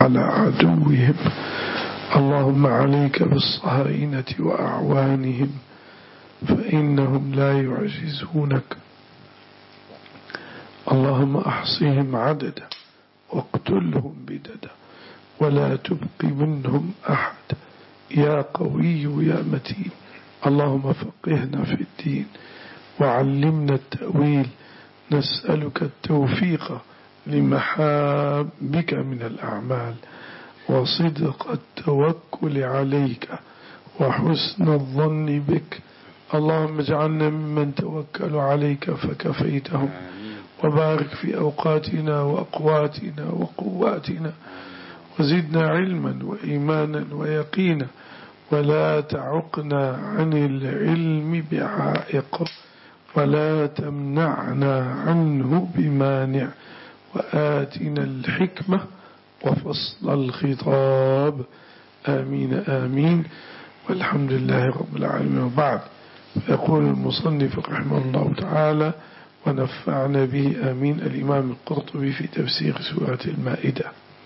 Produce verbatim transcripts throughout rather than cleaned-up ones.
على عدوهم. اللهم عليك بالصهاينة وأعوانهم فإنهم لا يعجزونك. اللهم أحصهم عددا واقتلهم بددا ولا تبق منهم أحد يا قوي يا متين. اللهم فقهنا في الدين وعلمنا التأويل. نسألك التوفيق لمحابك من الأعمال وصدق التوكل عليك وحسن الظن بك. اللهم اجعلنا ممن توكلوا عليك فكفيتهم، وبارك في أوقاتنا وأقواتنا وقواتنا، وزدنا علما وإيمانا ويقينا، ولا تعقنا عن العلم بعائق، ولا تمنعنا عنه بمانع، وآتنا الحكمة وفصل الخطاب. آمين آمين، والحمد لله رب العالمين. وبعد، يقول المصنف رحمه الله تعالى ونفعنا به آمين الإمام القرطبي في تفسير سورة المائدة.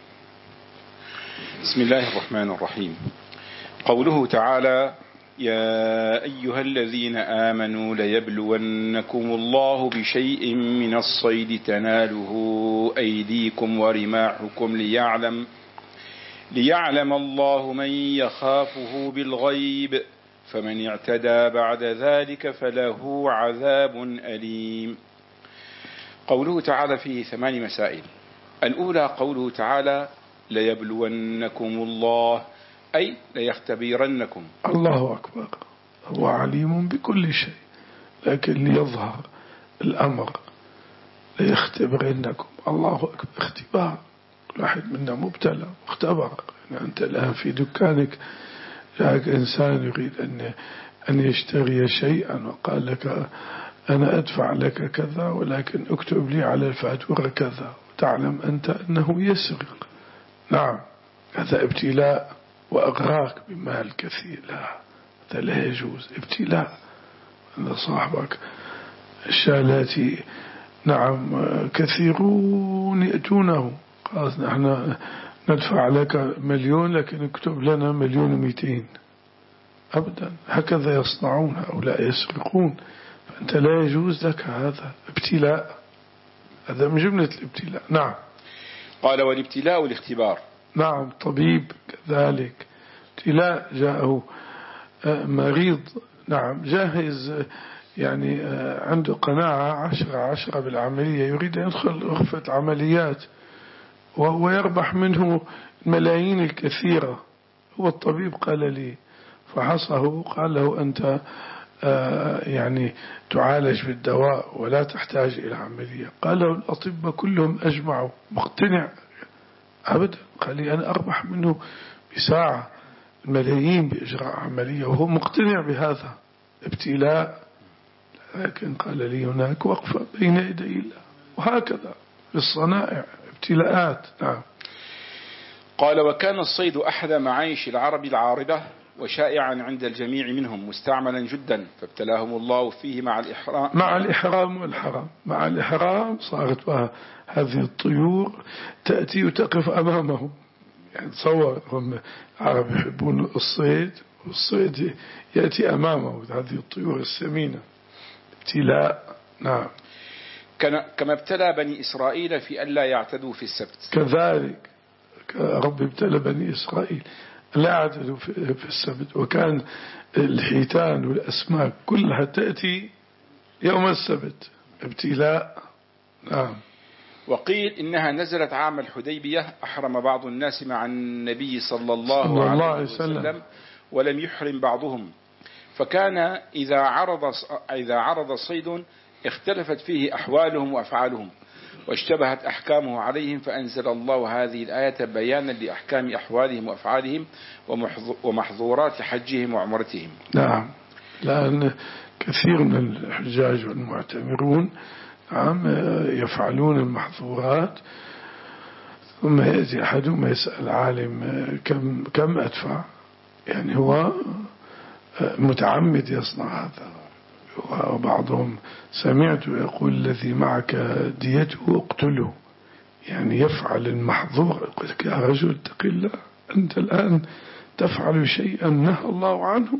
بسم الله الرحمن الرحيم. قوله تعالى: يا أيها الذين آمنوا ليبلونكم الله بشيء من الصيد تناله أيديكم ورماحكم ليعلم ليعلم الله من يخافه بالغيب فمن اعتدى بعد ذلك فله عذاب أليم. قوله تعالى فيه ثمان مسائل. الأولى قوله تعالى: ليبلونكم الله، أي ليختبرنكم. الله أكبر، هو عليم بكل شيء، لكن ليظهر الأمر ليختبرنكم. الله أكبر، اختبار. كل واحد منا مبتلى واختبر. يعني أنت الآن في دكانك جاءك إنسان يريد أن أن يشتري شيئا وقال لك أنا أدفع لك كذا ولكن اكتب لي على الفاتورة كذا، وتعلم أنت أنه يسرق. نعم، هذا ابتلاء وأغراك بمال كثير. لا، هذا لا يجوز. ابتلاء أن صاحبك الشالاتي نعم كثيرون يأتونه، قال نحن ندفع لك مليون لكن اكتب لنا مليون ومئتين. أبدا، هكذا يصنعون هؤلاء، يسرقون. فأنت لا يجوز لك هذا ابتلاء، هذا من جملة الابتلاء. نعم. قال: والابتلاء الاختبار. نعم، طبيب كذلك ابتلاء، جاءه مريض نعم جاهز، يعني عنده قناعة عشرة عشرة بالعملية، يريد أن يدخل غرفة عمليات وهو يربح منه الملايين الكثيرة. هو الطبيب قال لي فحصه، قال له أنت يعني تعالج بالدواء ولا تحتاج إلى عملية. قال له الأطباء كلهم أجمعوا، مقتنع أبدا. قال لي أنا أربح منه بساعة الملايين بإجراء عملية، وهو مقتنع بهذا. ابتلاء، لكن قال لي هناك وقفة بين يدي الله. وهكذا في الصنائع ابتلاءات. نعم. قال: وكان الصيد أحد معايش العرب العارضة وشائعا عند الجميع منهم، مستعملا جدا، فابتلاهم الله فيه مع الإحرام مع الإحرام والحرام. مع الإحرام صارت بها هذه الطيور تأتي وتقف أمامهم. يعني تصور، هم العرب يحبون الصيد، والصيد يأتي أمامه هذه الطيور السمينة. ابتلاء. نعم. كما ابتلى بني إسرائيل في ألا يعتدوا في السبت، كذلك رب ابتلى بني إسرائيل لا يعتدوا في السبت، وكان الحيتان والأسماك كلها تأتي يوم السبت. ابتلاء. نعم. وقيل إنها نزلت عام الحديبية، أحرم بعض الناس مع النبي صلى الله, صلى الله عليه وسلم, وسلم ولم يحرم بعضهم، فكان إذا عرض إذا عرض صيد اختلفت فيه أحوالهم وأفعالهم واشتبهت أحكامه عليهم، فأنزل الله هذه الآية بيانا لأحكام أحوالهم وأفعالهم ومحظورات حجهم وعمرتهم. نعم، لأن كثير من الحجاج والمعتمرون نعم يفعلون المحظورات، ثم يأتي أحدهم يسأل عالم كم كم أدفع، يعني هو متعمد يصنع هذا. وبعضهم سمعت يقول الذي معك ديته اقتله، يعني يفعل المحظور، يقول لك يا رجل اتق الله، أنت الآن تفعل شيئا نهى الله عنه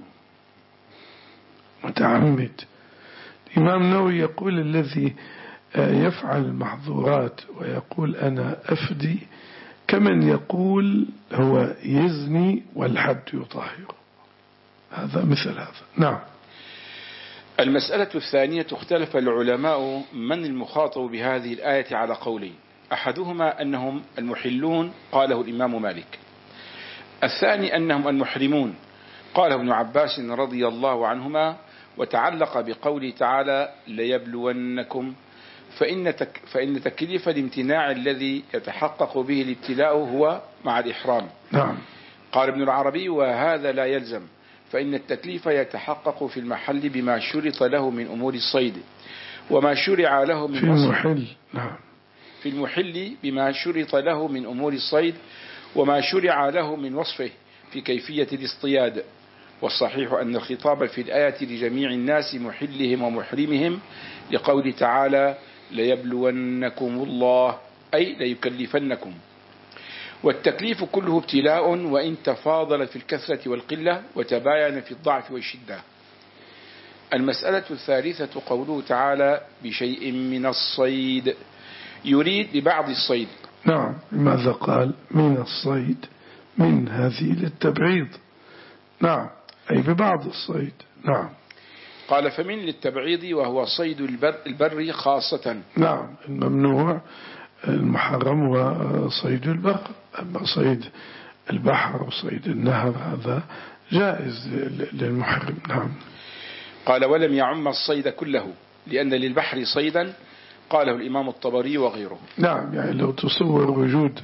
متعمد. الإمام النووي يقول الذي يفعل المحظورات ويقول أنا أفدي كمن يقول هو يزني والحد يطهر، هذا مثل هذا. نعم. المسألة الثانية، اختلف العلماء من المخاطب بهذه الآية على قولين، أحدهما أنهم المحلون قاله الإمام مالك، الثاني أنهم المحرمون قاله ابن عباس رضي الله عنهما، وتعلق بقوله تعالى ليبلونكم، فإن, تك فإن تكليف الامتناع الذي يتحقق به الابتلاء هو مع الإحرام. نعم. قال ابن العربي وهذا لا يلزم، فإن التكليف يتحقق في المحل بما شرط له من أمور الصيد وما شرع له من في المحل. نعم. في المحل بما شرط له من أمور الصيد وما شرع له من وصفه في كيفية الاصطياد. والصحيح أن الخطاب في الآية لجميع الناس محلهم ومحرمهم، لقول تعالى ليبلونكم الله، أي ليكلفنكم. والتكليف كله ابتلاء، وإن تفاضل في الكثرة والقلة وتباين في الضعف والشدة. المسألة الثالثة قوله تعالى بشيء من الصيد، يريد ببعض الصيد. نعم. ماذا قال؟ من الصيد، من هذه للتبعيض. نعم، أي ببعض الصيد. نعم. قال فمن للتبعيض وهو صيد البر, البر خاصة. نعم. الممنوع المحرم وصيد البر، أما صيد البحر وصيد النهر هذا جائز للمحرم. نعم. قال ولم يعم الصيد كله، لأن للبحر صيدا، قاله الإمام الطبري وغيره. نعم، يعني لو تصور وجود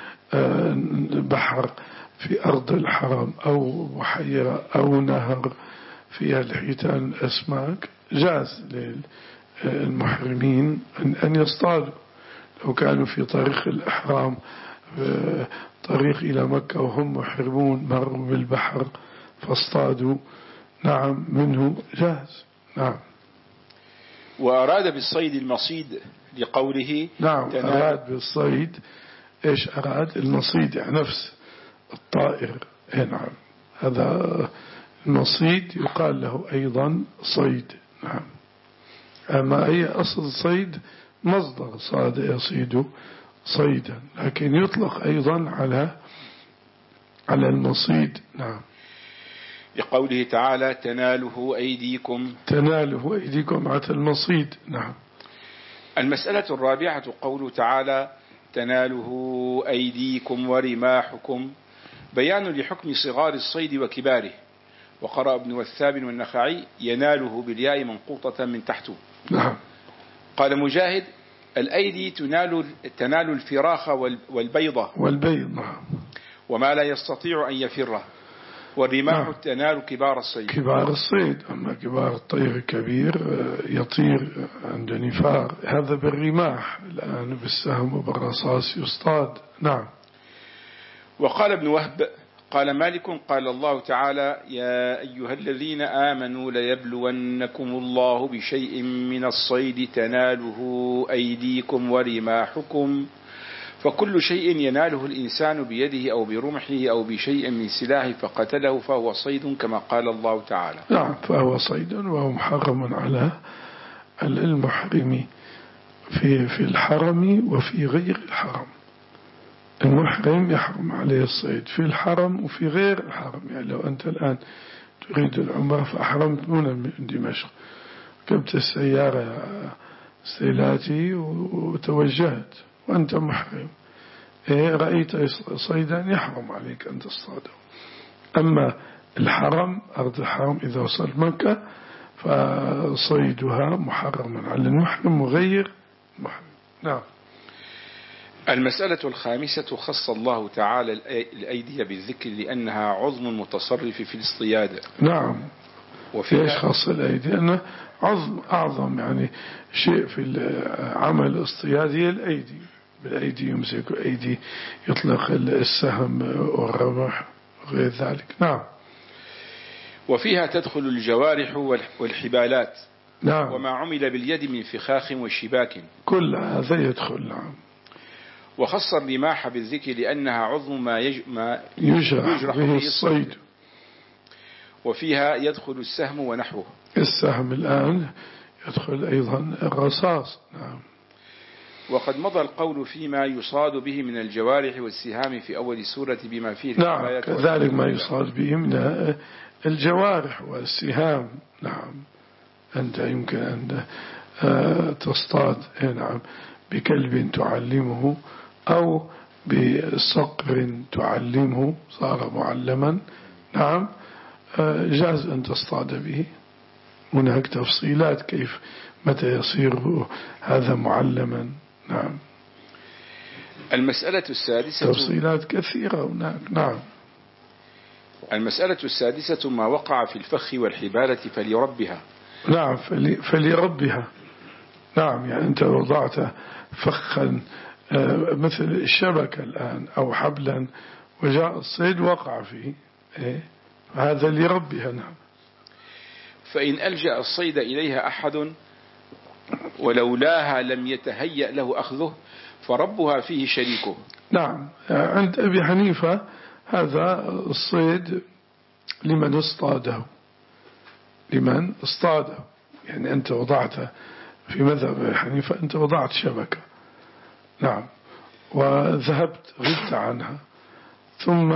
بحر في أرض الحرم أو بحيرة أو نهر فيها الحيتان الأسماك، جاز للمحرمين أن يصطادوا. لو كانوا في طريق الإحرام، طريق إلى مكة وهم محرمون، مروا بالبحر فاصطادوا، نعم، منه جاز. نعم. وأراد بالصيد المصيد لقوله نعم. أراد بالصيد إيش أراد؟ المصيد يعني نفس الطائر. نعم. هذا المصيد يقال له أيضا صيد. نعم. أما أي أصل صيد مصدر صاد يصيد صيدا، لكن يطلق أيضا على على المصيد. نعم. لقوله تعالى تناله أيديكم، تناله أيديكم على المصيد. نعم. المسألة الرابعة قوله تعالى تناله أيديكم ورماحكم، بيان لحكم صغار الصيد وكباره. وقرأ ابن والثاب والنخعي يناله بالياء منقوطة من تحته. نعم. قال مجاهد الأيدي تنال, تنال الفراخ والبيضة والبيض. نعم. وما لا يستطيع أن يفره. والرماح نعم. تنال كبار الصيد. كبار الصيد. أما كبار الطير كبير يطير عند نفار، هذا بالرماح. الآن بالسهم وبالرصاص يصطاد. نعم. وقال ابن وهب قال مالك قال الله تعالى يا أيها الذين آمنوا ليبلونكم الله بشيء من الصيد تناله أيديكم ورماحكم، فكل شيء يناله الإنسان بيده أو برمحه أو بشيء من سلاح فقتله فهو صيد كما قال الله تعالى. نعم. فهو صيد وهو محرم على المحرم في في الحرم وفي غير الحرم. المحرم يحرم عليه الصيد في الحرم وفي غير الحرم. يعني لو أنت الآن تريد العمرة فأحرمت من دمشق، ركبت السيارة سيلاتي وتوجهت وأنت محرم، إيه رأيت صيدا يحرم عليك أن تصطاده. أما الحرم، أرض الحرم إذا وصلت مكة فصيدها محرم على المحرم وغير المحرم. نعم. المسألة الخامسة خص الله تعالى الأيدي بالذكر لأنها عظم متصرف في الاصطياد. نعم. وفي ايش خاص الأيدي؟ أنه عظم أعظم يعني شيء في عمل الاصطياد هي الأيدي. بالأيدي يمسك، أيدي يطلق السهم والرمح وغير ذلك. نعم. وفيها تدخل الجوارح والحبالات. نعم. وما عمل باليد من فخاخ وشباك، كل هذا يدخل. نعم. وخص الرماح بالذكر لأنها عظم ما, يج... ما يجرح, يجرح به الصيد، وفيها يدخل السهم ونحوه. السهم الآن يدخل أيضا الرصاص. نعم. وقد مضى القول فيما يصاد به من الجوارح والسهام في أول سورة بما فيه. نعم، كذلك ما يصاد به من الجوارح والسهام. نعم، أنت يمكن أن تصطاد نعم بكلب تعلمه أو بصقر تعلمه صار معلما. نعم، جاز أن تصطاد به. هناك تفصيلات كيف متى يصير هذا معلما. نعم. المسألة السادسة تفصيلات كثيرة هناك. نعم. المسألة السادسة ما وقع في الفخ والحبالة فليربها. نعم، فلي فليربها. نعم، يعني أنت وضعت فخا مثل الشبكة الآن أو حبلا وجاء الصيد وقع فيه، إيه؟ هذا لربها. نعم. فإن ألجأ الصيد إليها أحد ولولاها لم يتهيأ له أخذه فربها فيه شريكه. نعم، عند أبي حنيفة هذا الصيد لمن اصطاده، لمن اصطاده. يعني أنت وضعت في مذهب أبي حنيفة أنت وضعت شبكة، نعم، وذهبت غبت عنها، ثم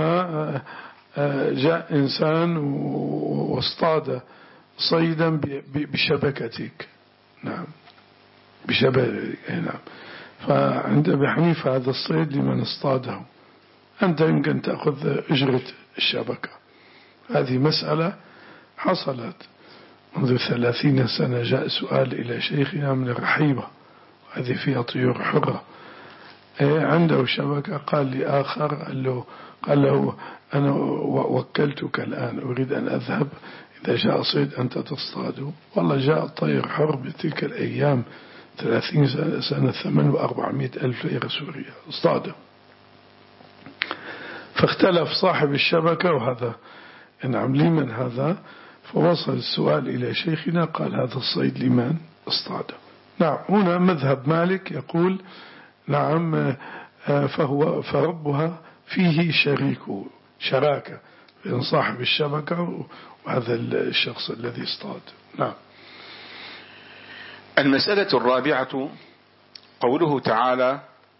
جاء إنسان واصطاد صيدا بشبكتك. نعم، بشبكتك. نعم. فعند أبي حنيفة هذا الصيد لمن اصطاده، أنت يمكن تأخذ أجرة الشبكة. هذه مسألة حصلت منذ ثلاثين سنة. جاء سؤال إلى شيخنا من الرحيبة، هذه فيها طيور حرة، عنده شبكة. قال لي آخر قال له, قال له أنا وكلتك الآن، أريد أن أذهب، إذا جاء صيد أنت تصطاده. والله جاء الطير حر بتلك الأيام ثلاثين سنة ثمن وأربعمائة ألف ليرة سورية اصطاده. فاختلف صاحب الشبكة وهذا نعم لمن هذا، فوصل السؤال إلى شيخنا قال هذا الصيد لمن اصطاده. نعم. هنا مذهب مالك يقول نعم فهو فربها فيه شريكه، شراكة بين صاحب الشبكة وهذا الشخص الذي اصطاد. نعم. المسألة الرابعة قوله تعالى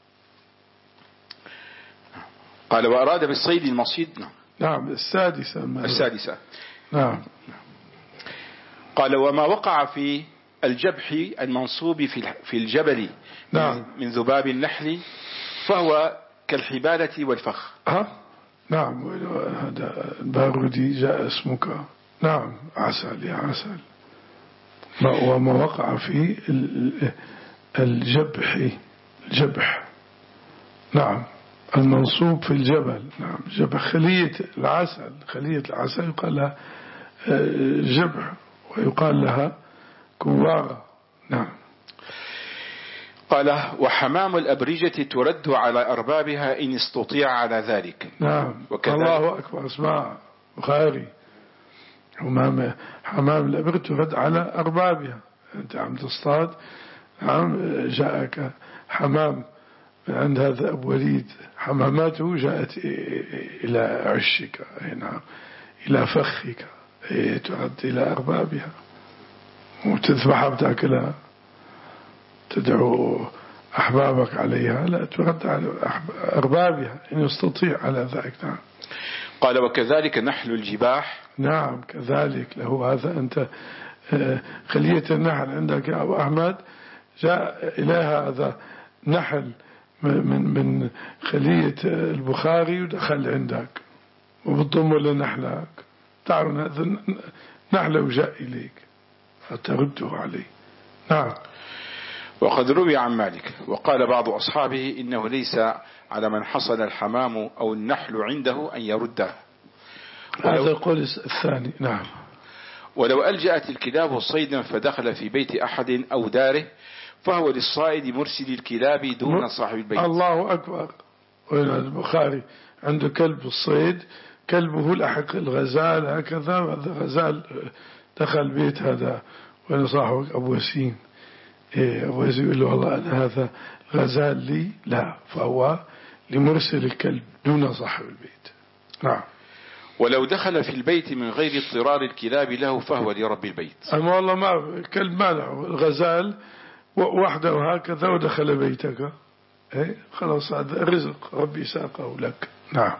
قال وأراد بالصيد المصيد. نعم. السادسة. السادسة. نعم. قال وما وقع في الجبح المنصوب في الجبل نعم. من ذباب النحل فهو كالحبالة والفخ. ها؟ نعم. هذا البارودي جاء اسمك. نعم. عسل يا عسل. وما وقع في الجبح الجبح نعم المنصوب في الجبل. نعم. جبح خلية العسل، خلية العسل يقال لها جبح ويقال لها كوارة. نعم. قال وحمام الأبرجة ترد على أربابها إن استطيع على ذلك. نعم. الله أكبر. اسمع بخاري، حمام حمام الأبرجة ترد على أربابها. أنت عم تصطاد، نعم، جاءك حمام من عند هذا أبو وليد، حماماته جاءت إلى عشك، نعم، إلى فخك، ترد إلى أربابها وتذبحها بتأكلها، تدعو أحبابك عليها، لا ترد على أربابها إن يستطيع على ذلك. نعم. قال وكذلك نحل الجباح. نعم كذلك له هذا. أنت خلية النحل عندك يا أبو أحمد جاء إليها هذا نحل من من خلية البخاري ودخل عندك وبتضم لنحلك، تعرف هذا نحل وجاء إليك فترده عليه. نعم. وقد روي عن مالك وقال بعض أصحابه إنه ليس على من حصل الحمام أو النحل عنده أن يرده. هذا القول الثاني. نعم. ولو ألجأت الكلاب صيدا فدخل في بيت أحد أو داره فهو للصائد مرسل الكلاب دون صاحب البيت. الله أكبر. البخاري عنده كلب الصيد، كلبه لحق الغزال هكذا، هذا غزال دخل بيت هذا وين صاحبك أبو وسيم، إيه ويقول له والله أنا هذا غزال لي، لا، فهو لمرسل الكلب دون صاحب البيت. نعم. ولو دخل في البيت من غير اضطرار الكلاب له فهو لرب البيت. أما والله ما الكلب ما له، الغزال وحده وهكذا ودخل بيتك، إيه خلاص هذا رزق ربي ساقه لك. نعم.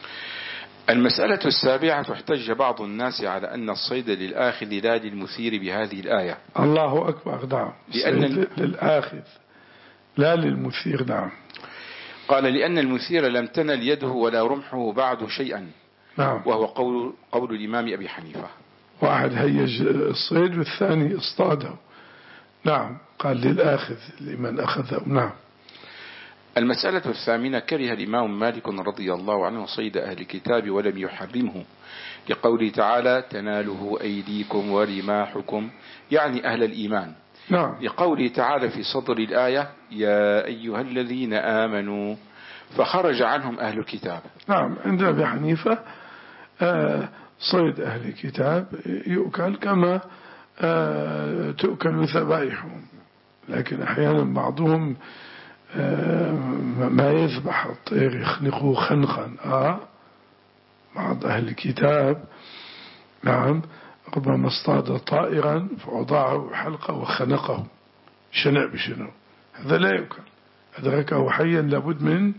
المسألة السابعة، احتج بعض الناس على أن الصيد للآخذ لا للمثير بهذه الآية. الله أكبر. نعم. لأن للآخذ لا للمثير. نعم. قال لأن المثير لم تنل يده ولا رمحه بعد شيئا. نعم. وهو قول, قول الإمام أبي حنيفة. واحد هيج الصيد والثاني اصطاده. نعم. قال للآخذ لمن أخذه. نعم. المسألة الثامنة، كره الإمام مالك رضي الله عنه صيد أهل الكتاب ولم يحرمه لقوله تعالى تناله أيديكم ورماحكم، يعني أهل الإيمان. نعم. لقوله تعالى في صدر الآية يا أيها الذين آمنوا، فخرج عنهم أهل الكتاب. نعم. عند أبي حنيفة آه صيد أهل الكتاب يؤكل كما آه تؤكل ذبائحهم، لكن أحيانا بعضهم آه ما يذبح الطير يخنقه خنقا. آه بعض أهل الكتاب نعم ربما اصطاد طائرا فوضعه حلقة وخنقه شنع بشنو، هذا لا يؤكل، أدركه حيا لابد من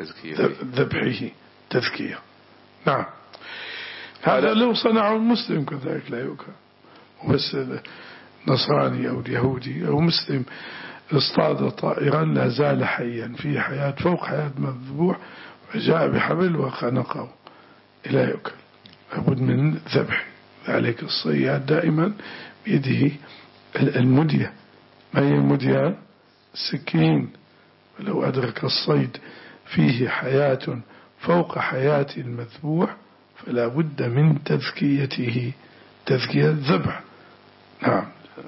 ذبحه تذكية. نعم. هذا لو صنعه المسلم كذلك لا يؤكل، بس نصراني أو اليهودي أو مسلم اصطاد طائرا لا زال حيا فيه حياة فوق حياة مذبوح فجاء بحبل وخنقه لا يؤكل، لابد من ذبح. ذلك الصياد دائما بيده المدية. ما هي المدية؟ السكين. ولو أدرك الصيد فيه حياة فوق حياة المذبوح فلا بد من تذكيته، تذكية الذبح. نعم.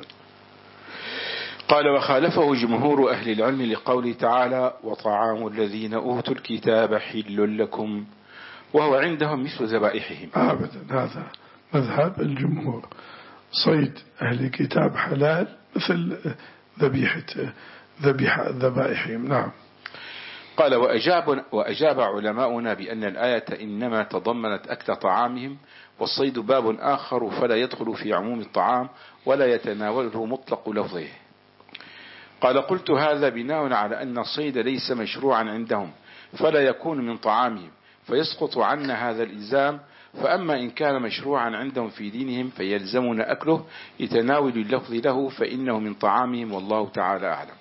قال وخالفه جمهور أهل العلم لقوله تعالى وطعام الذين أوتوا الكتاب حل لكم، وهو عندهم مثل ذبائحهم. أبدا، هذا مذهب الجمهور، صيد أهل الكتاب حلال مثل ذبيحة ذبيحة ذبائحهم. نعم. قال وأجاب, وأجاب علماؤنا بأن الآية إنما تضمنت أكل طعامهم، والصيد باب آخر فلا يدخل في عموم الطعام ولا يتناوله مطلق لفظه. قال قلت هذا بناء على أن الصيد ليس مشروعا عندهم فلا يكون من طعامهم فيسقط عنا هذا الإلزام، فأما إن كان مشروعا عندهم في دينهم فيلزمنا أكله لتناول اللفظ له فإنه من طعامهم، والله تعالى أعلم.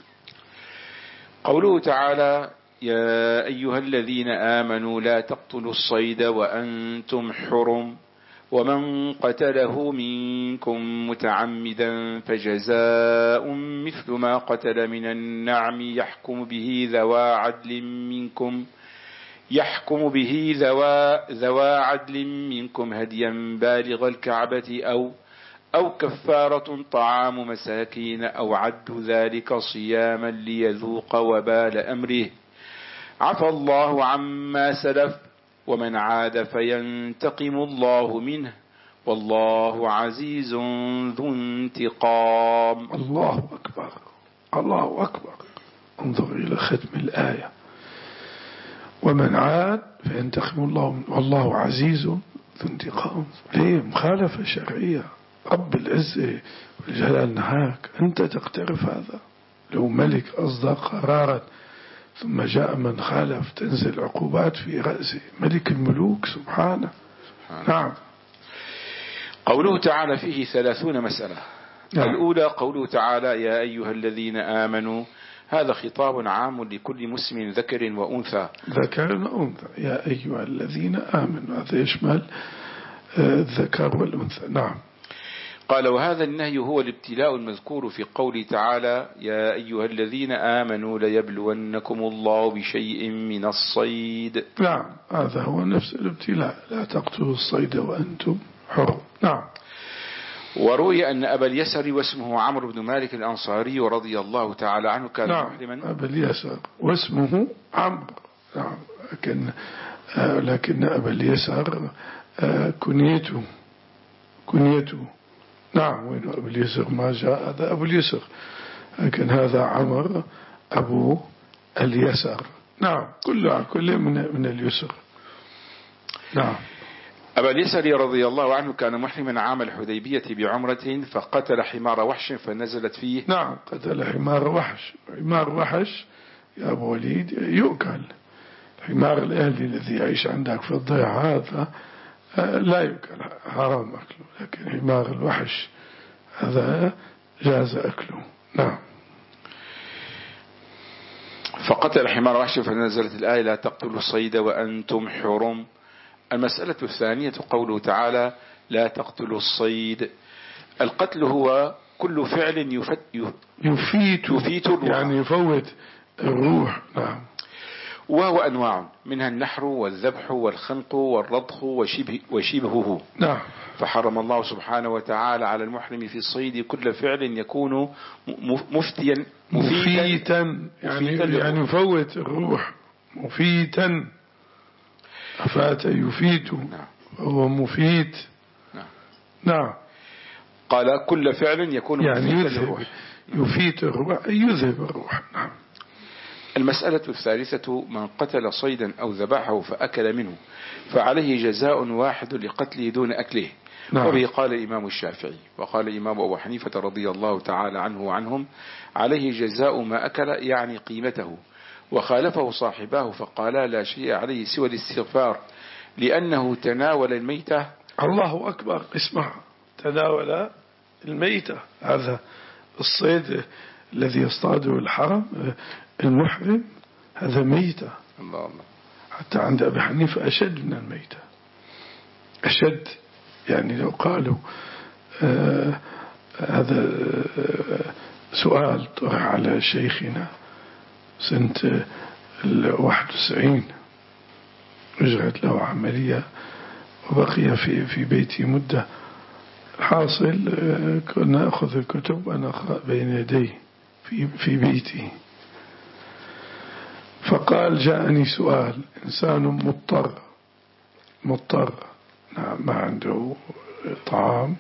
قوله تعالى يا أيها الذين آمنوا لا تقتلوا الصيد وأنتم حرم، ومن قتله منكم متعمدا فجزاء مثل ما قتل من النعم يحكم به ذوى عدل منكم يحكم به ذوى, ذوى عدل منكم هديا بالغ الكعبة أو أو كفارة طعام مساكين أو عد ذلك صياما ليذوق وبال أمره، عفى الله عما سلف ومن عاد فينتقم الله منه والله عزيز ذو انتقام. الله أكبر، الله أكبر. انظر إلى ختم الآية ومن عاد فينتقم الله منه والله عزيز ذو انتقام. ليه؟ مخالفة شرعية، رب العزة والجلال نهاك، أنت تقترف هذا. لو ملك أصدق قرارا ثم جاء من خالف تنزل عقوبات في رأسه، ملك الملوك سبحانه. نعم. قوله تعالى فيه ثلاثون مسألة. نعم. الأولى قوله تعالى يا أيها الذين آمنوا، هذا خطاب عام لكل مسلم ذكر وأنثى. ذكر وأنثى، يا أيها الذين آمنوا، هذا يشمل الذكر والأنثى. نعم. قال وهذا النهي هو الابتلاء المذكور في قوله تعالى يا أيها الذين آمنوا ليبلونكم الله بشيء من الصيد. نعم، هذا هو نفس الابتلاء، لا تقتلوا الصيد وأنتم حرم. نعم. وروي أن أبا اليسر واسمه عمرو بن مالك الأنصاري رضي الله تعالى عنه كان نعم محرما. أبا اليسر واسمه عمرو. نعم. لكن آه لكن أبا اليسر آه كنيته كنيته نعم. وين أبو اليسر ما جاء، هذا أبو اليسر لكن هذا عمر أبو اليسر. نعم كلها كل من من اليسر. نعم. أبا اليسر رضي الله عنه كان محرما عام الحديبية بعمرة فقتل حمار وحش فنزلت فيه. نعم قتل حمار وحش. حمار وحش يا أبو وليد يؤكل. الحمار الأهلي الذي يعيش عندك في الضيعة هذا لا يؤكل، حرام أكله، لكن حمار الوحش هذا جاز أكله. نعم. فقتل حمار وحش فنزلت الآية لا تقتلوا الصيد وأنتم حرم. المسألة الثانية قوله تعالى لا تقتلوا الصيد. القتل هو كل فعل يفت يفيت, يفيت الروح، يعني يفوت الروح. نعم. وهو أنواع منها النحر والذبح والخنق والرضخ وشبه وشبهه. نعم. فحرم الله سبحانه وتعالى على المحرم في الصيد كل فعل يكون مفتيا مفيتا، يعني, يعني يفوت الروح. مفيتا أفات يفيت. نعم. هو مفيت. نعم. نعم. قال كل فعل يكون يعني مفيتا للروح. يفيت الروح يذهب الروح. نعم. المسألة الثالثة من قتل صيدا أو ذبحه فأكل منه فعليه جزاء واحد لقتله دون أكله. نعم. وبه قال الإمام الشافعي وقال الإمام أبو حنيفة رضي الله تعالى عنه وعنهم عليه جزاء ما أكل يعني قيمته. وخالفه صاحباه فقالا لا شيء عليه سوى الاستغفار لأنه تناول الميتة. الله أكبر. اسمع، تناول الميتة، هذا الصيد الذي يصطاده الحرم المحرم هذا ميتة. الله الله. حتى عند أبي حنيفة أشد من الميتة، أشد. يعني لو قالوا آه هذا آه سؤال طرح على شيخنا سنة الواحد وتسعين، أجرت له عملية وبقي في في بيتي مدة. الحاصل آه كنا أخذ الكتب أنا بين يدي في في بيتي. فقال جاءني سؤال، إنسان مضطر مضطر نعم ما عنده طعام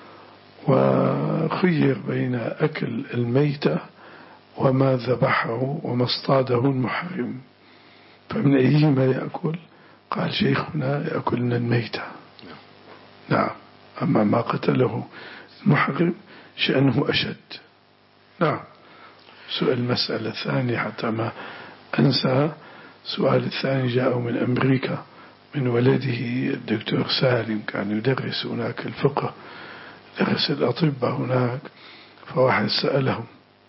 وخير بين أكل الميتة وما ذبحه وما اصطاده المحرم، فمن أيهما يأكل؟ قال شيخنا يأكل من الميتة. نعم. أما ما قتله المحرم شأنه أشد. نعم. سؤال المسألة الثانية حتى ما أنسى، سؤال الثاني جاء من أمريكا من ولده الدكتور سالم، كان يدرس هناك الفقه، درس الأطباء هناك. فواحد سألهم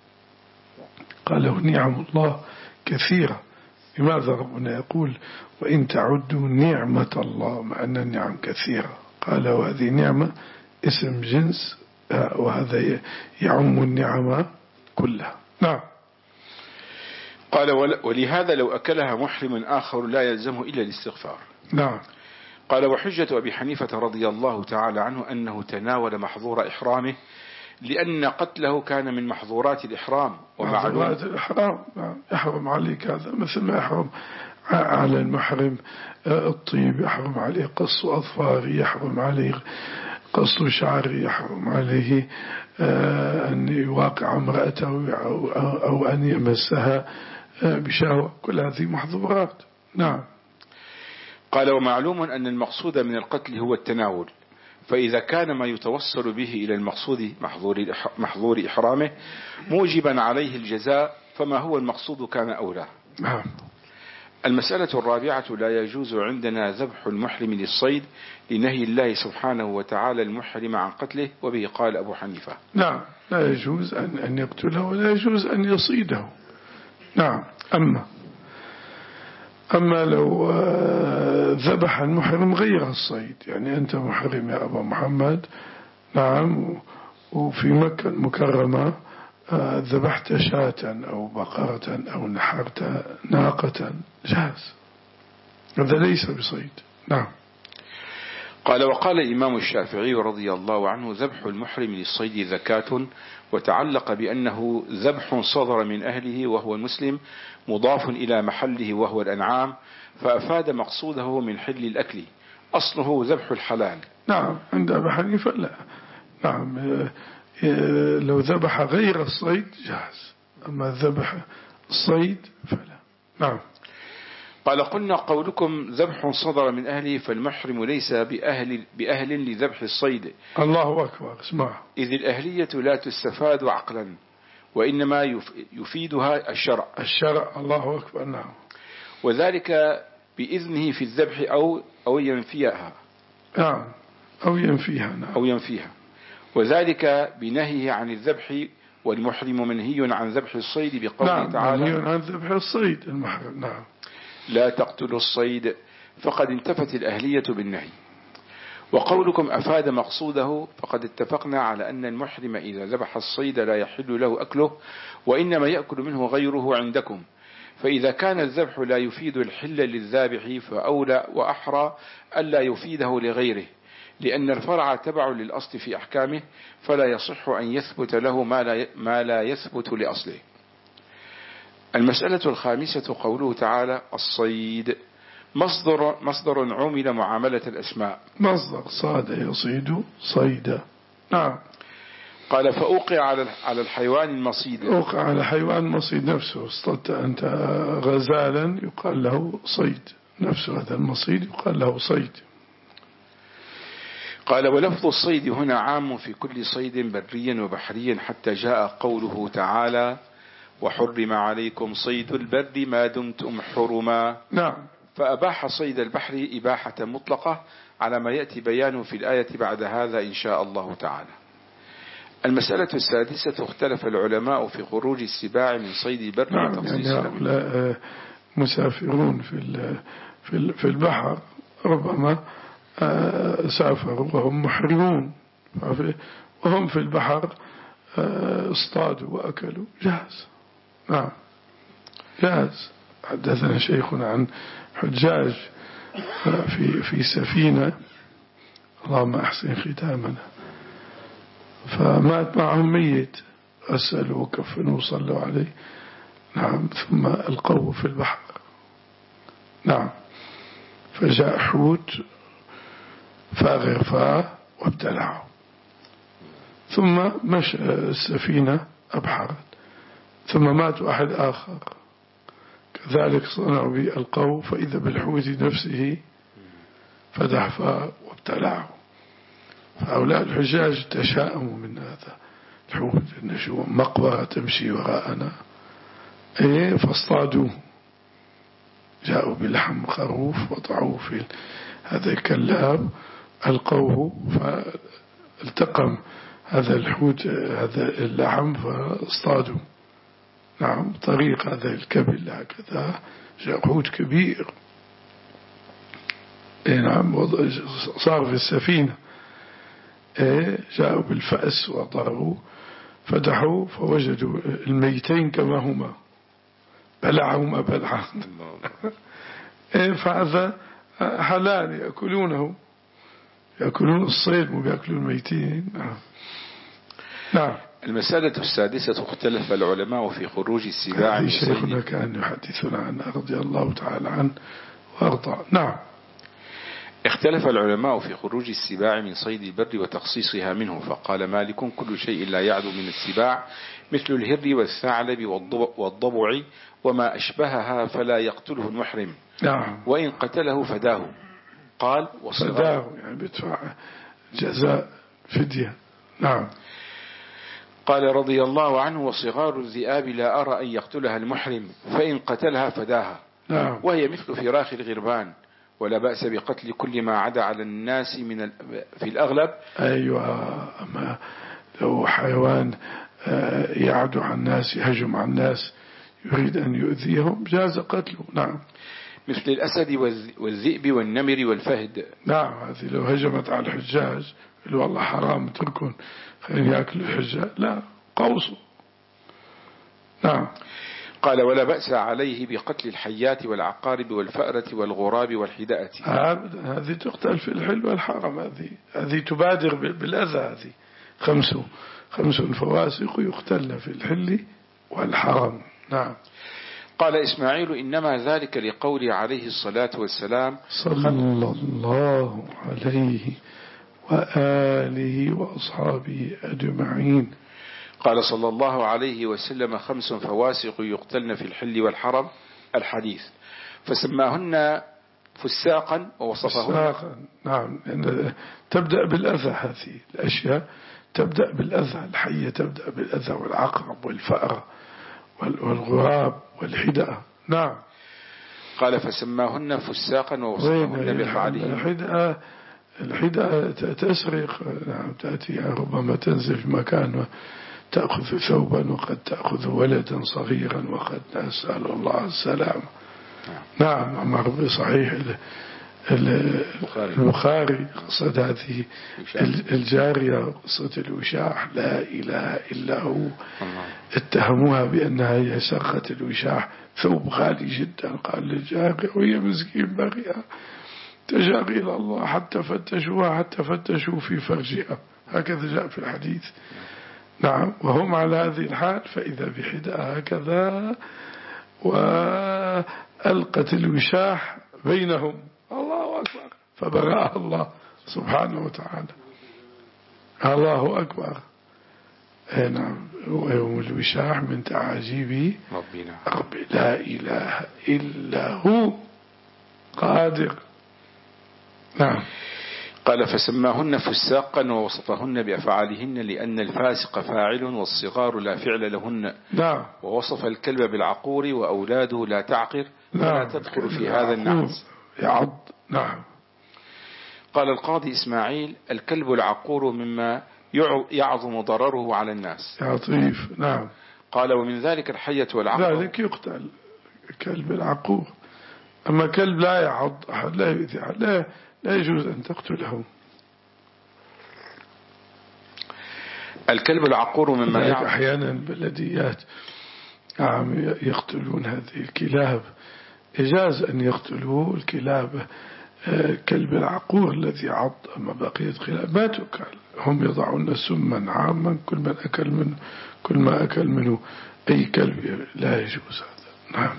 قال له نعم الله كثيرة، لماذا ربنا يقول وإن تعدوا نعمة الله مع أن النعم كثيرة؟ قال وهذه نعمة اسم جنس وهذا يعم النعمة كلها. نعم. قال ولهذا لو أكلها محرم آخر لا يلزمه إلا الاستغفار. نعم. قال وحجة أبي حنيفة رضي الله تعالى عنه أنه تناول محظور إحرامه لأن قتله كان من محظورات الإحرام. محظورات الإحرام. نعم. يحرم عليك هذا مثل ما يحرم على المحرم الطيب، يحرم عليه قص أظفاره، يحرم عليه قص شعره، يحرم عليه أن يواقع امرأته أو أن يمسها بشهوة. كل هذه محظورات. نعم. قال ومعلوم أن المقصود من القتل هو التناول، فإذا كان ما يتوصل به إلى المقصود محظور إحرامه موجبا عليه الجزاء فما هو المقصود كان أولى. نعم. المسألة الرابعة لا يجوز عندنا ذبح المحرم للصيد لنهي الله سبحانه وتعالى المحرم عن قتله، وبه قال أبو حنيفة. نعم. لا يجوز أن, أن يقتله ولا يجوز أن يصيده. نعم. أما أما لو ذبح المحرم غير الصيد، يعني أنت محرم يا أبا محمد، نعم، وفي مكة المكرمة ذبحت شاة أو بقرة أو نحرت ناقة جاز، هذا ليس بصيد. نعم. قال وقال الإمام الشافعي رضي الله عنه ذبح المحرم للصيد زكاة، وتعلق بأنه ذبح صدر من أهله وهو المسلم مضاف إلى محله وهو الأنعام، فأفاد مقصوده من حل الأكل، أصله ذبح الحلال. نعم. عند أبي حنيفة لا. نعم. لو ذبح غير الصيد جاز، أما ذبح الصيد فلا. نعم. قال قلنا قولكم ذبح صدر من أهله فالمحرم ليس بأهل, بأهل لذبح الصيد. الله أكبر. اسمع، إذ الأهلية لا تستفاد عقلا وإنما يفيدها الشرع. الشرع. الله أكبر. نعم. وذلك بإذنه في الذبح أو أو ينفيها. نعم. أو ينفيها. نعم. أو ينفيها. وذلك بنهيه عن الذبح، والمحرم منهي عن ذبح الصيد بقوله نعم. تعالى منهي عن ذبح الصيد المحرم. نعم. لا تقتلوا الصيد، فقد انتفت الأهلية بالنهي. وقولكم أفاد مقصوده، فقد اتفقنا على أن المحرم إذا ذبح الصيد لا يحل له أكله، وإنما يأكل منه غيره عندكم. فإذا كان الذبح لا يفيد الحل للذابح فأولى وأحرى ألا يفيده لغيره، لأن الفرع تبع للأصل في أحكامه، فلا يصح أن يثبت له ما لا ما لا يثبت لأصله. المسألة الخامسة قوله تعالى الصيد مصدر مصدر عمل معاملة الأسماء. مصدر صاد يصيد صيدا. نعم. قال فأوقع على على الحيوان المصيد. أوقع على حيوان مصيد نفسه. اصطدت أنت غزالا يقال له صيد، نفسه هذا المصيد يقال له صيد. قال ولفظ الصيد هنا عام في كل صيد بري وبحري، حتى جاء قوله تعالى وحرم عليكم صيد البر ما دمتم حرما. نعم. فأباح صيد البحر إباحة مطلقة على ما يأتي بيانه في الآية بعد هذا إن شاء الله تعالى. المسألة السادسة اختلف العلماء في خروج السباع من صيد البر. نعم. يعني هؤلاء مسافرون في في البحر ربما سافروا وهم محرمون، وهم في البحر اصطادوا وأكلوا جاز. نعم جاز. حدثنا شيخنا عن حجاج في في سفينة، اللهم أحسن ختامنا، فمات معهم ميت، غسلوا وكفنوا وصلوا عليه. نعم. ثم ألقوه في البحر. نعم. فجاء حوت فاغرفاه وابتلعه، ثم مشى السفينة أبحرت، ثم مات أحد آخر كذلك صنعوا به، ألقوه فإذا بالحوت نفسه فدحفاه وابتلعه. فأولاد الحجاج تشاءموا من هذا الحوت، إن شو مقبرة تمشي وراءنا، إيه فاصطادوه، جاءوا بلحم خروف وضعوه في هذا الكلاب، ألقوه فالتقم هذا الحوت هذا اللحم فاصطادوا. نعم. طريق هذا الكبل هكذا جاء حوت كبير. إيه نعم. صار في السفينة. إيه جاءوا بالفأس وضربوا فتحوا فوجدوا الميتين كما هما، بلعهما بلعا. إيه فهذا حلال يأكلونه، يأكلون الصيد ويأكلون الميتين. نعم. نعم. المسألة السادسة اختلف العلماء في خروج السباع من صيد. شيخنا كان يحدثنا عنه رضي الله تعالى عنه وارضى. نعم. اختلف العلماء في خروج السباع من صيد البر وتخصيصها منه، فقال مالك كل شيء لا يعدو من السباع مثل الهر والثعلب والضبع وما أشبهها فلا يقتله المحرم. نعم. وإن قتله فداه. قال فداه يعني بيدفع جزاء فدية. نعم. قال رضي الله عنه وصغار الذئاب لا أرى أن يقتلها المحرم، فإن قتلها فداها. نعم. وهي مثل فراخ الغربان، ولا بأس بقتل كل ما عدا على الناس من في الأغلب. أيوة. أما لو حيوان يعدو على الناس يهجم على الناس يريد أن يؤذيهم جاز قتله. نعم. مثل الأسد والذئب والنمر والفهد. نعم. هذه لو هجمت على الحجاج قالوا والله حرام تركون خلينا يأكلوا الحجاج، لا قوصوا. نعم. قال ولا بأس عليه بقتل الحيات والعقارب والفأرة والغراب والحداءة. هذه تقتل في الحل والحرم، هذه هذه تبادر بالأذى. هذه خمس خمس فواسق يقتلن في الحل والحرم. نعم. قال إسماعيل إنما ذلك لقول عليه الصلاة والسلام صلى الله عليه وآله وأصحابه أجمعين. قال صلى الله عليه وسلم: خمس فواسق يقتلن في الحل والحرم، الحديث. فسماهن فساقا ووصفهن. فساقا، نعم، تبدأ بالأذى. هذه الأشياء تبدأ بالأذى. الحية تبدأ بالأذى، والعقرب والفأر والغراب والحدأة. نعم. قال: فسماهن فساقا ووصفهن بأفعالهن. الحدأة الحدأة تسرق، نعم، تأتي ربما تنزل في مكان تأخذ ثوبا، وقد تأخذ ولدا صغيرا، وقد نسأل الله السلامة. نعم. أمر بصحيح البخاري قصة هذه الجارية، قصة الوشاح، لا إله إلا هو. اتهموها بأنها هي سرقت الوشاح، ثوب غالي جدا. قال للجارية وهي مسكين بريئة، تجأ إلى الله حتى فتشوها، حتى فتشوا في فرجها. هكذا جاء في الحديث. نعم. وهم على هذه الحال، فإذا بحدأ هكذا وألقت الوشاح بينهم. الله أكبر. فبرأها الله سبحانه وتعالى. الله أكبر. نعم. ويوم الوشاح من تعاجيب ربنا ربي، لا إله إلا هو قادر. نعم. قال: فسماهن فساقا ووصفهن بأفعالهن، لأن الفاسق فاعل والصغار لا فعل لهن. نعم. ووصف الكلب بالعقور وأولاده لا تعقر، فلا نعم. تدخل في هذا النعس. يعض. نعم. قال القاضي إسماعيل: الكلب العقور مما يعظم ضرره على الناس. يعطيف. نعم. قال: ومن ذلك الحية والعقر. ذلك يقتل كلب العقور. أما كلب لا يعض أحد، لا يؤذي أحد، لا لا يجوز أن تقتله. الكلب العقور مما يعظم. أحيانا البلديات نعم يقتلون هذه الكلاب. إجاز أن يقتلوا الكلاب، كلب العقور الذي عض. أما بقية الكلاب ما تؤكل. هم يضعون سما عاما، كل من أكل منه كل ما أكل منه أي كلب لا يجوز هذا. نعم.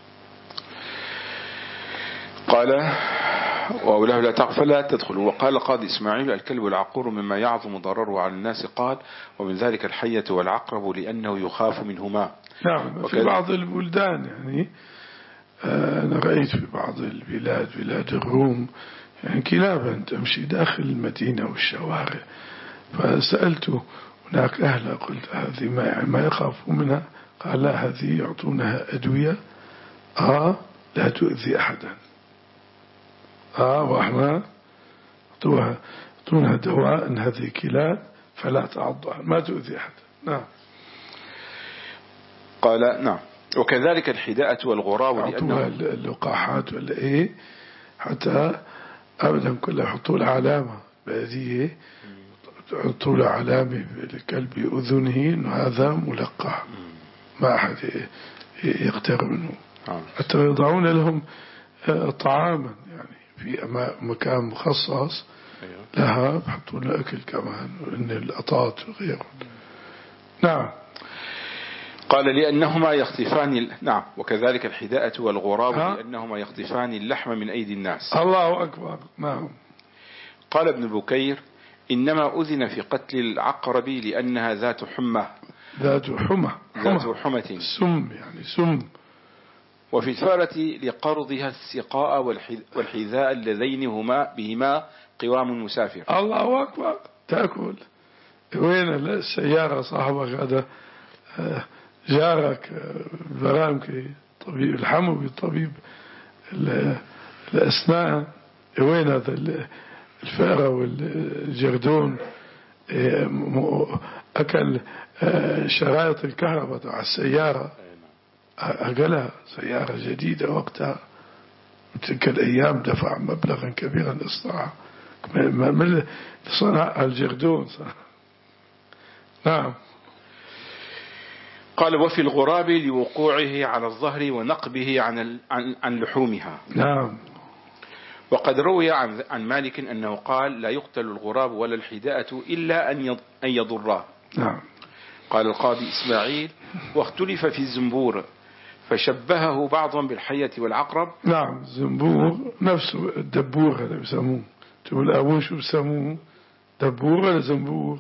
قال: وأولاه لا تغفل لا تدخل. وقال القاضي إسماعيل: الكلب العقور مما يعظم ضرره على الناس. قال: ومن ذلك الحية والعقرب، لأنه يخاف منهما. نعم. في بعض البلدان يعني أنا رأيت في بعض البلاد، بلاد الروم، يعني كلابا تمشي داخل المدينة والشوارع. فسألت هناك أهل، قلت: هذه ما, ما يخافوا منها؟ قال: لا، هذه يعطونها أدوية آه لا تؤذي أحدا. آه وإحنا يعطوها يعطونها دواء أن هذه كلاب فلا تعضها، ما تؤذي أحدا. نعم. قال: نعم. وكذلك الحداءة والغراب، يعطوها اللقاحات ولا إيه، حتى أبدا كلها يحطوا له علامة بهذه، يحطوا له علامة بالكلب بأذنه إنه هذا ملقح، ما أحد يقترب منه. حتى يضعون لهم طعاما يعني في مكان مخصص لها، يحطون له أكل كمان، وإن الأطاط وغيره. نعم. قال: لأنهما يخطفان. نعم. وكذلك الحداءة والغراب، لأنهما يخطفان اللحم من أيدي الناس. الله أكبر. نعم. قال ابن بكير: إنما أذن في قتل العقرب لأنها ذات حمى. ذات حمى. ذات حمة. سم يعني سم. وفي الفارة لقرضها السقاء والحذاء اللذين هما بهما قوام المسافر. الله أكبر. تأكل. وين السيارة صاحبك هذا جارك برامكي طبيب الحموي، طبيب الأسنان، وين هذا الفأرة والجردون أكل شرايط الكهرباء على السيارة، أقلها سيارة جديدة وقتها تلك الأيام، دفع مبلغا كبيرا لإصلاحها، من صنع الجردون. نعم. قال: وفي الغراب لوقوعه على الظهر ونقبه عن عن لحومها. نعم. وقد روي عن عن مالك أنه قال: لا يقتل الغراب ولا الحداءة إلا أن أن يضراه. نعم. قال القاضي إسماعيل: واختلف في الزنبور، فشبهه بعضهم بالحية والعقرب. نعم. الزنبور نفسه الدبور هذا بيسموه، تقول أبوه شو بيسموه؟ دبور ولا زنبور؟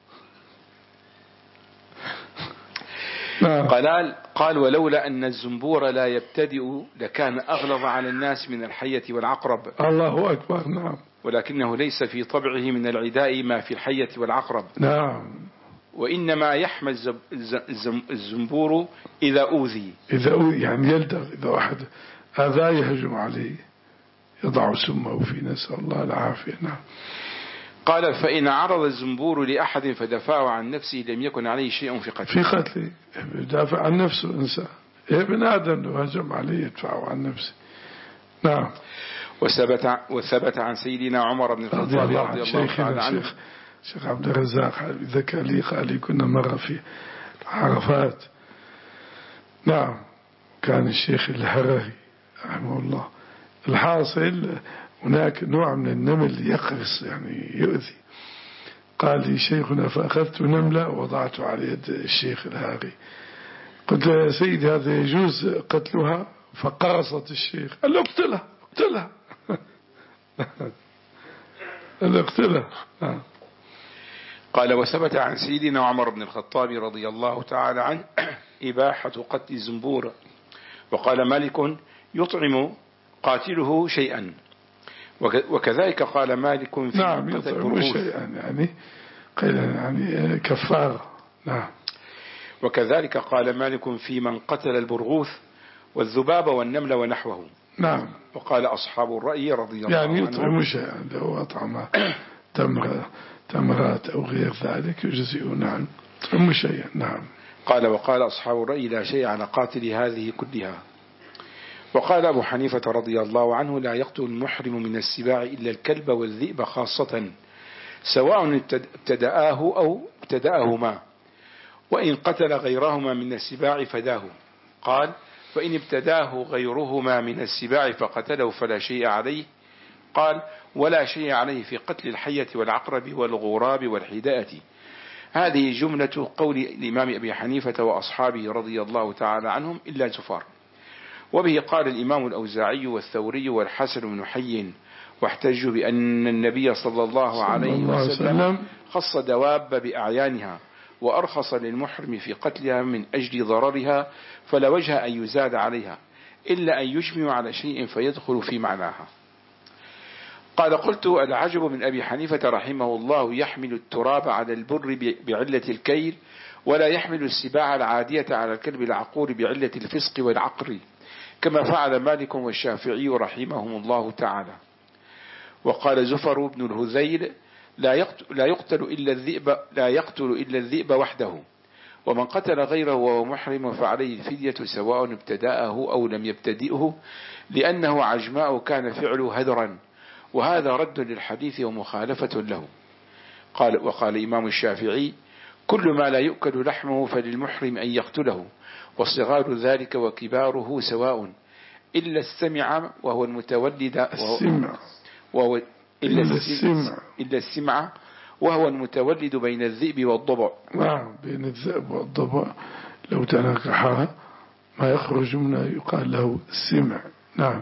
نعم. قال قال ولولا أن الزنبور لا يبتدئ لكان أغلظ على الناس من الحية والعقرب. الله أكبر. نعم. ولكنه ليس في طبعه من العداء ما في الحية والعقرب. نعم. وإنما يحمى الزنبور إذا أوذي. إذا أوذي يعني يلدغ، إذا واحد هذا يهجم عليه يضع سمه في، نسأل الله العافية. نعم. قال فإن عرض الزنبور لأحد فدفعه عن نفسه لم يكن عليه شيء في قتله. في قتله يدافع عن نفسه إنسان، ابن آدم لو هجم عليه يدفعه عن نفسه. نعم. وثبت وثبت عن سيدنا عمر بن الخطاب رضي الله عنه عنه الشيخ الشيخ عبد الرزاق إذا كان لي قال كنا مرة في عرفات. نعم. كان الشيخ الهرري رحمه الله. الحاصل هناك نوع من النمل يقرص يعني يؤذي. قال لي شيخنا فأخذت نملة ووضعت على يد الشيخ الهاري، قلت له يا سيدي هذا يجوز قتلها؟ فقرصت الشيخ، قال له اقتلها اقتلها قال له اقتلها. قال وثبت عن سيدنا عمر بن الخطاب رضي الله تعالى عنه إباحة قتل الزنبور. وقال مالك يطعم قاتله شيئا، وكذلك قال مالك في نعم يطعم شيئا يعني يعني كفارة. نعم. وكذلك قال مالك في من قتل البرغوث والذباب والنمل ونحوه. نعم. وقال أصحاب الرأي رضي الله عنهم يعني يطعم شيئا لو أطعم تمر تمرات أو غير ذلك يجزئ. نعم يطعم شيئا. نعم. قال وقال أصحاب الرأي لا شيء على قاتل هذه كلها. وقال أبو حنيفة رضي الله عنه لا يقتل المحرم من السباع إلا الكلب والذئب خاصة سواء ابتدآه أو ابتدأهما، وإن قتل غيرهما من السباع فداه. قال فإن ابتداه غيرهما من السباع فقتله فلا شيء عليه. قال ولا شيء عليه في قتل الحية والعقرب والغراب والحداءة. هذه جملة قول الإمام أبي حنيفة وأصحابه رضي الله تعالى عنهم إلا الزفار. وبه قال الإمام الأوزاعي والثوري والحسن بن حي، واحتجوا بأن النبي صلى الله عليه وسلم خص دواب بأعيانها وأرخص للمحرم في قتلها من أجل ضررها، فلا وجه أن يزاد عليها إلا أن يجمع على شيء فيدخل في معناها. قال قلت العجب من أبي حنيفة رحمه الله يحمل التراب على البر بعلة الكيل، ولا يحمل السباع العادية على الكلب العقور بعلة الفسق والعقر، كما فعل مالك والشافعي رحمهم الله تعالى. وقال زفر بن الهذيل لا يقتل, لا يقتل إلا الذئب لا يقتل إلا الذئب وحده، ومن قتل غيره وهو محرم فعليه الفدية سواء ابتدأه أو لم يبتدئه، لأنه عجماء كان فعله هدرا، وهذا رد للحديث ومخالفة له. قال وقال إمام الشافعي كل ما لا يؤكل لحمه فللمحرم أن يقتله، وصغار ذلك وكباره سواء إلا السمع وهو المتولد السمع وهو إلا السمع إلا السمع وهو المتولد بين الذئب والضبع. نعم بين الذئب والضبع لو تناكحها ما يخرج منها يقال له السمع. نعم.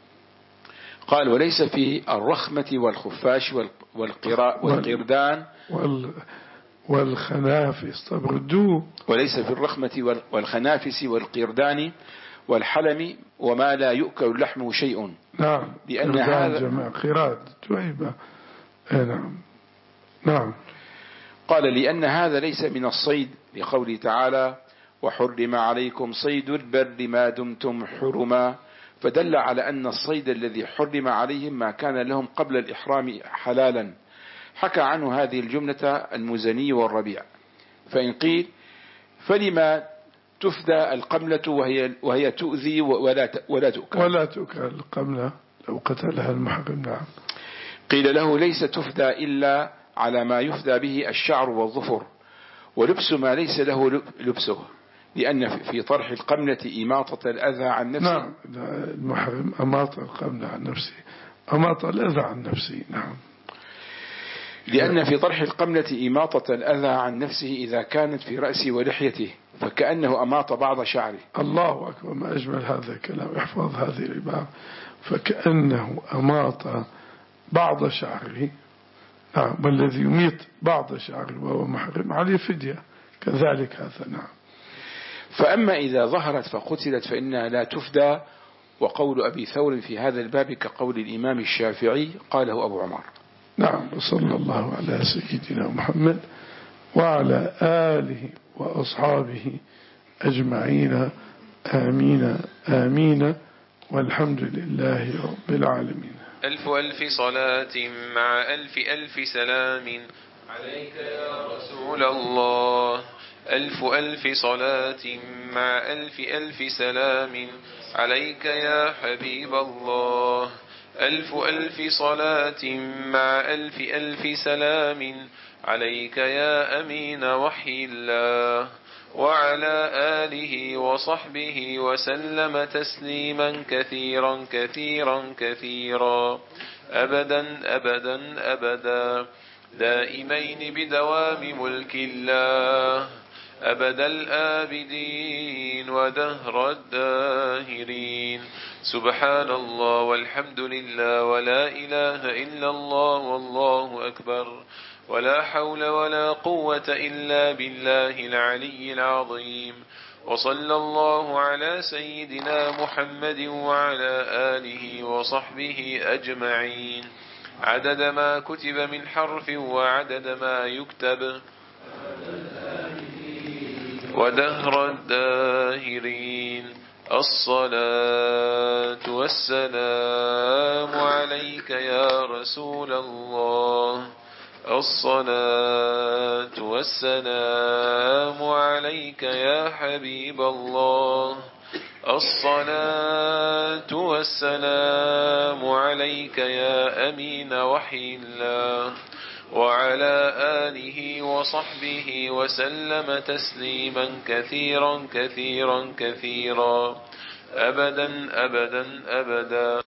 قال وليس في الرخمة والخفاش والقردان والخنافس طبع الدو، وليس في الرخمة والخنافس والقردان والحلم وما لا يؤكل لحمه شيء. نعم. لأن هذا جماعة قراد تويبة. نعم. نعم. قال لأن هذا ليس من الصيد، لقوله تعالى وحرم عليكم صيد البر ما دمتم حرما، فدل على أن الصيد الذي حرم عليهم ما كان لهم قبل الإحرام حلالا. حكى عنه هذه الجملة المزني والربيع. فإن قيل فلما تفدى القملة وهي, وهي تؤذي ولا ولا تؤكل ولا تؤكل القملة لو قتلها المحرم. نعم. قيل له ليس تفدى إلا على ما يفدى به الشعر والظفر، ولبس ما ليس له لبسه، لأن في طرح القملة إماطة الأذى عن نفسه. نعم. المحرم أماط القملة عن نفسه، أماط الأذى عن نفسه. نعم. لأن في طرح القملة إماطة الأذى عن نفسه إذا كانت في رأسه ولحيته، فكأنه أماط بعض شعره. الله أكبر، ما أجمل هذا الكلام، احفظ هذه العبارة، فكأنه أماط بعض شعره نعم. والذي يميت بعض شعره وهو محرم عليه فدية كذلك هذا. نعم. فأما إذا ظهرت فقتلت فإنها لا تفدى. وقول أبي ثور في هذا الباب كقول الإمام الشافعي قاله أبو عمر. نعم. وصلى الله على سيدنا محمد وعلى آله وأصحابه أجمعين. آمين آمين والحمد لله رب العالمين. ألف ألف صلاة مع ألف ألف سلام عليك يا رسول الله. ألف ألف صلاة مع ألف ألف سلام عليك يا حبيب الله. ألف ألف صلاة مع ألف ألف سلام عليك يا أمين وحي الله. وعلى آله وصحبه وسلم تسليما كثيرا كثيرا كثيرا أبدا أبدا أبدا دائمين بدوام ملك الله أبد الآبدين ودهر الداهرين. سبحان الله والحمد لله ولا إله إلا الله والله أكبر ولا حول ولا قوة إلا بالله العلي العظيم. وصلى الله على سيدنا محمد وعلى آله وصحبه أجمعين عدد ما كتب من حرف وعدد ما يكتب ودهر الداهرين. الصلاة والسلام عليك يا رسول الله. الصلاة والسلام عليك يا حبيب الله. الصلاة والسلام عليك يا أمين وحي الله. وعلى آله وصحبه وسلم تسليما كثيرا كثيرا كثيرا أبدا أبدا أبدا.